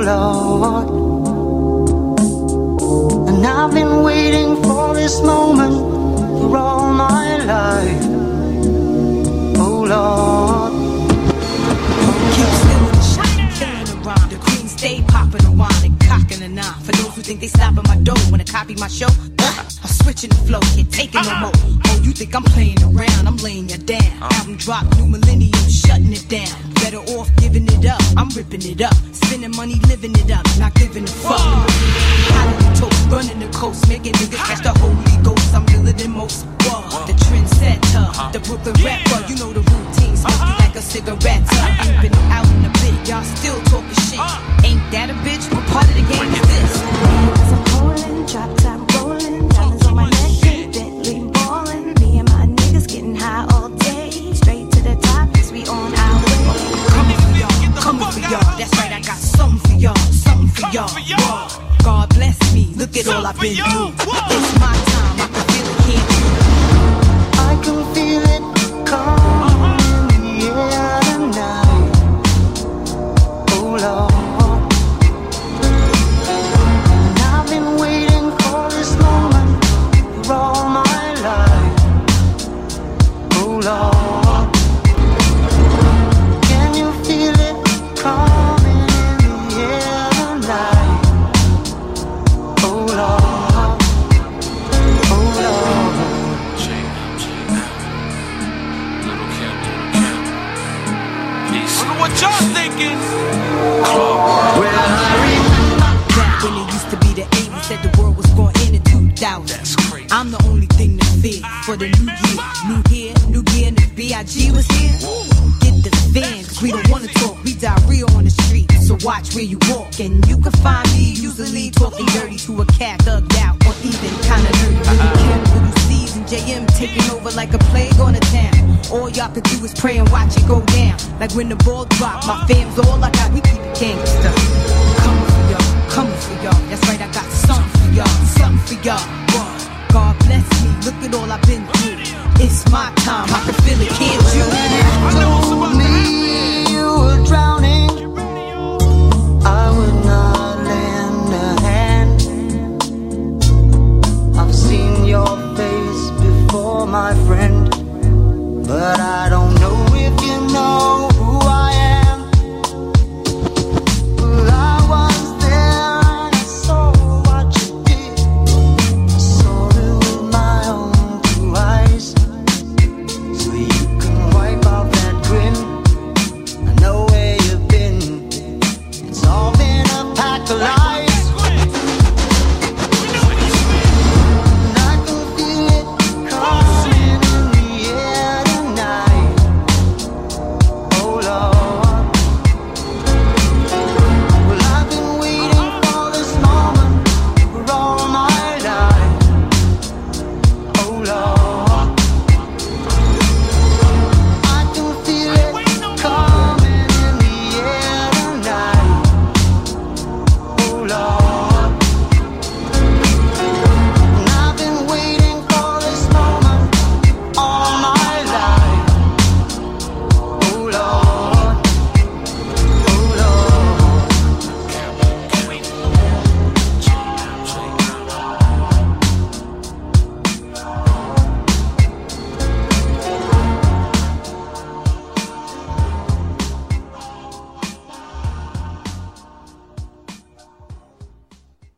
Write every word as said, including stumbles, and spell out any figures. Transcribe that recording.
Lord. And I've been waiting for this moment for all my life. Oh Lord. Keep still with the shot, killing the rhyme. The queen stay popping a wine and cocking a nine. For those who think they stopping my dough when they copy my show, uh, I'm switching the flow, can't take it no more. Oh, you think I'm playing around? I'm laying you down. Album drop, new millennium, shutting it down. Better off giving it up, I'm ripping it up. Spending money, living it up, not giving a fuck. How do we toast, running the coast, making niggas catch the Holy Ghost. I'm realer than most. Whoa, the trendsetter, the Brooklyn rapper. You know the routine, smoking like a cigarette. Ain't been out in a bit, y'all still talking shit. Ain't that a bitch? What part of the game is this? Cause I'm rolling, drop top rolling, diamonds on my neck, Bentley ballin'. Me and my niggas getting high all day, straight to the top, cause we on our way. Coming for y'all, coming for y'all. That's right, I got something for y'all, something for y'all. Whoa. God bless me, look at all I've been through. It's my time, I can feel it, can't you? I can feel it coming in the air tonight. Oh Lord. And I've been waiting for this moment for all my life. Oh Lord. Can you feel it coming in the air tonight? Oh Lord. Oh Lord. Look at what y'all thinking. Well, I remember Back when it used to be the eighties, said the world was going in in two thousand. That's crazy. I'm the only thing to fear for the new year. New year, new year, and if B I G was here, get the fan, cause we don't wanna talk, we diarrhea on the street. So watch where you walk, and you can find me usually talking dirty to a cat thugged out, or even kinda nerdy. Really care what you C's and J M taking over like a plague on the town. All y'all could do is pray and watch it go down. Like when the ball drop, my fam's all I got.